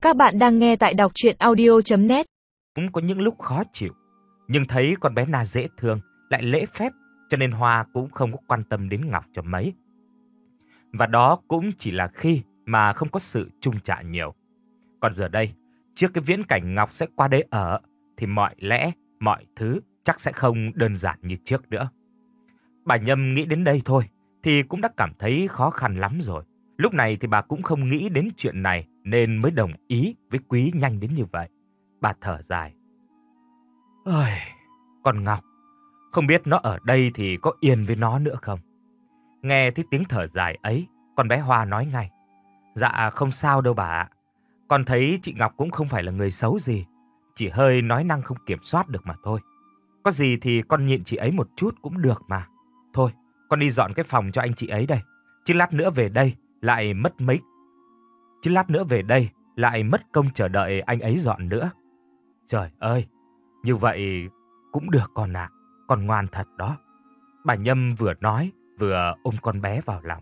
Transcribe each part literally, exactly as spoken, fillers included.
Các bạn đang nghe tại đọc truyện audio chấm net. Cũng có những lúc khó chịu, nhưng thấy con bé Na dễ thương, lại lễ phép, cho nên Hoa cũng không có quan tâm đến Ngọc cho mấy. Và đó cũng chỉ là khi mà không có sự chung chạ nhiều. Còn giờ đây, trước cái viễn cảnh Ngọc sẽ qua đây ở, thì mọi lẽ, mọi thứ chắc sẽ không đơn giản như trước nữa. Bà Nhâm nghĩ đến đây thôi, thì cũng đã cảm thấy khó khăn lắm rồi. Lúc này thì bà cũng không nghĩ đến chuyện này, nên mới đồng ý với Quý nhanh đến như vậy. Bà thở dài. Ôi, con Ngọc, không biết nó ở đây thì có yên với nó nữa không? Nghe thấy tiếng thở dài ấy, con bé Hoa nói ngay. Dạ không sao đâu bà ạ. Con thấy chị Ngọc cũng không phải là người xấu gì, chỉ hơi nói năng không kiểm soát được mà thôi. Có gì thì con nhịn chị ấy một chút cũng được mà. Thôi, con đi dọn cái phòng cho anh chị ấy đây. Chứ lát nữa về đây lại mất mấy... Chứ lát nữa về đây lại mất công chờ đợi anh ấy dọn nữa. Trời ơi, như vậy cũng được con ạ. Con ngoan thật đó. Bà Nhâm vừa nói vừa ôm con bé vào lòng.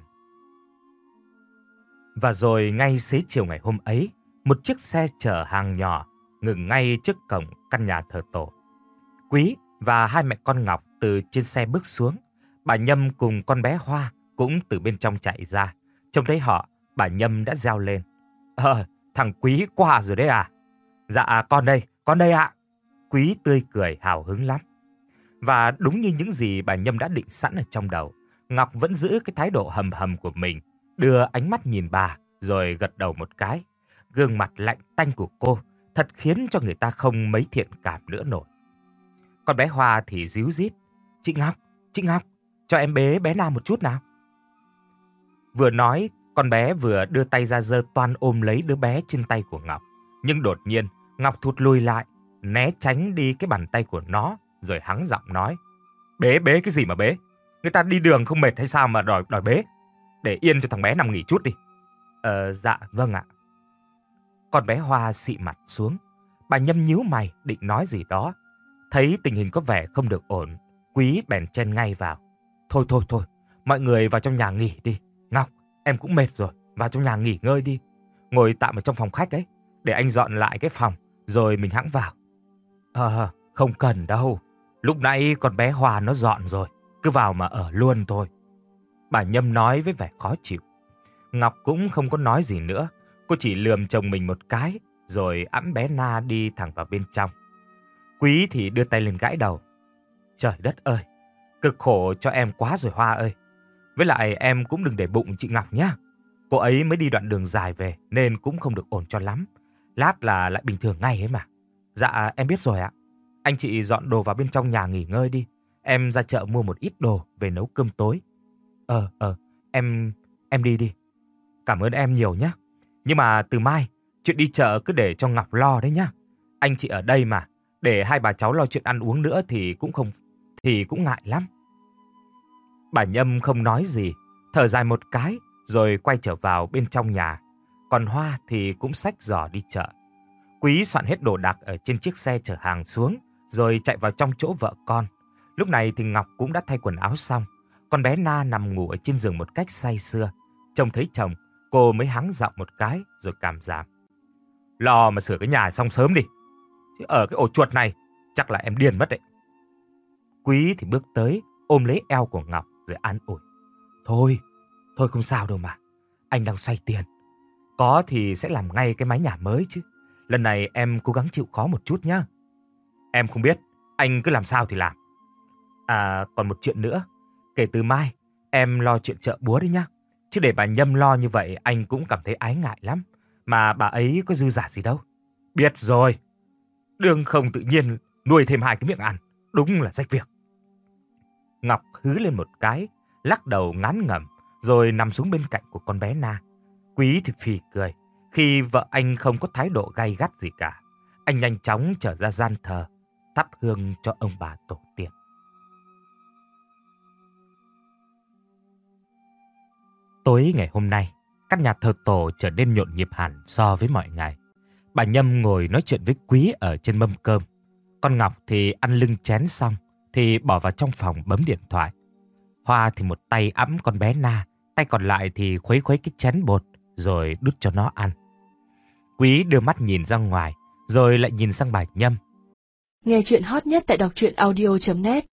Và rồi ngay xế chiều ngày hôm ấy, một chiếc xe chở hàng nhỏ ngừng ngay trước cổng căn nhà thờ tổ. Quý và hai mẹ con Ngọc từ trên xe bước xuống. Bà Nhâm cùng con bé Hoa cũng từ bên trong chạy ra. Trông thấy họ, bà Nhâm đã reo lên. Ờ, thằng Quý qua rồi đấy à? Dạ con đây, con đây ạ. Quý tươi cười hào hứng lắm. Và đúng như những gì bà Nhâm đã định sẵn ở trong đầu, Ngọc vẫn giữ cái thái độ hầm hầm của mình, đưa ánh mắt nhìn bà rồi gật đầu một cái. Gương mặt lạnh tanh của cô thật khiến cho người ta không mấy thiện cảm nữa nổi. Con bé Hoa thì ríu rít. Chị Ngọc, chị Ngọc, cho em bế bé Na một chút nào. Vừa nói, con bé vừa đưa tay ra giơ toan ôm lấy đứa bé trên tay của Ngọc. Nhưng đột nhiên, Ngọc thụt lùi lại, né tránh đi cái bàn tay của nó, rồi hắng giọng nói. Bế bế cái gì mà bế? Người ta đi đường không mệt hay sao mà đòi đòi bế? Để yên cho thằng bé nằm nghỉ chút đi. Ờ, dạ, vâng ạ. Con bé Hoa xị mặt xuống. Bà Nhâm nhíu mày định nói gì đó. Thấy tình hình có vẻ không được ổn, Quý bèn chen ngay vào. Thôi thôi thôi, mọi người vào trong nhà nghỉ đi. Ngọc, em cũng mệt rồi, vào trong nhà nghỉ ngơi đi. Ngồi tạm ở trong phòng khách ấy, để anh dọn lại cái phòng, rồi mình hẵng vào. Ờ, không cần đâu. Lúc nãy con bé Hoa nó dọn rồi, cứ vào mà ở luôn thôi. Bà Nhâm nói với vẻ khó chịu. Ngọc cũng không có nói gì nữa. Cô chỉ lườm chồng mình một cái, rồi ẵm bé Na đi thẳng vào bên trong. Quý thì đưa tay lên gãi đầu. Trời đất ơi, cực khổ cho em quá rồi Hoa ơi. Với lại em cũng đừng để bụng chị Ngọc nhá. Cô ấy mới đi đoạn đường dài về nên cũng không được ổn cho lắm. Lát là lại bình thường ngay ấy mà. Dạ em biết rồi ạ. Anh chị dọn đồ vào bên trong nhà nghỉ ngơi đi. Em ra chợ mua một ít đồ về nấu cơm tối. Ờ, ờ, em, em đi đi. Cảm ơn em nhiều nhá. Nhưng mà từ mai, chuyện đi chợ cứ để cho Ngọc lo đấy nhá. Anh chị ở đây mà, để hai bà cháu lo chuyện ăn uống nữa thì cũng không, thì cũng ngại lắm. Bà Nhâm không nói gì, thở dài một cái, rồi quay trở vào bên trong nhà. Còn Hoa thì cũng xách giỏ đi chợ. Quý soạn hết đồ đạc ở trên chiếc xe chở hàng xuống, rồi chạy vào trong chỗ vợ con. Lúc này thì Ngọc cũng đã thay quần áo xong. Con bé Na nằm ngủ ở trên giường một cách say sưa. Trông thấy chồng, cô mới hắng giọng một cái rồi cảm giảm. Lo mà sửa cái nhà xong sớm đi. Chứ ở cái ổ chuột này, chắc là em điên mất đấy. Quý thì bước tới, ôm lấy eo của Ngọc rồi an ủi. Thôi, thôi không sao đâu mà. Anh đang xoay tiền. Có thì sẽ làm ngay cái mái nhà mới chứ. Lần này em cố gắng chịu khó một chút nhá. Em không biết, anh cứ làm sao thì làm. À, còn một chuyện nữa. Kể từ mai, em lo chuyện chợ búa đấy nhá. Chứ để bà Nhâm lo như vậy anh cũng cảm thấy ái ngại lắm. Mà bà ấy có dư giả gì đâu. Biết rồi. Đương không tự nhiên nuôi thêm hai cái miệng ăn. Đúng là rách việc. Ngọc hứ lên một cái, lắc đầu ngán ngẩm, rồi nằm xuống bên cạnh của con bé Na. Quý thì phì cười, khi vợ anh không có thái độ gay gắt gì cả. Anh nhanh chóng trở ra gian thờ, thắp hương cho ông bà tổ tiên. Tối ngày hôm nay, căn nhà thờ tổ trở nên nhộn nhịp hẳn so với mọi ngày. Bà Nhâm ngồi nói chuyện với Quý ở trên mâm cơm. Con Ngọc thì ăn lưng chén xong thì bỏ vào trong phòng bấm điện thoại. Hoa thì một tay ẵm con bé Na, tay còn lại thì khuấy khuấy cái chén bột rồi đút cho nó ăn. Quý đưa mắt nhìn ra ngoài, rồi lại nhìn sang bà Nhâm. Nghe chuyện hot nhất tại đọc truyện audio chấm net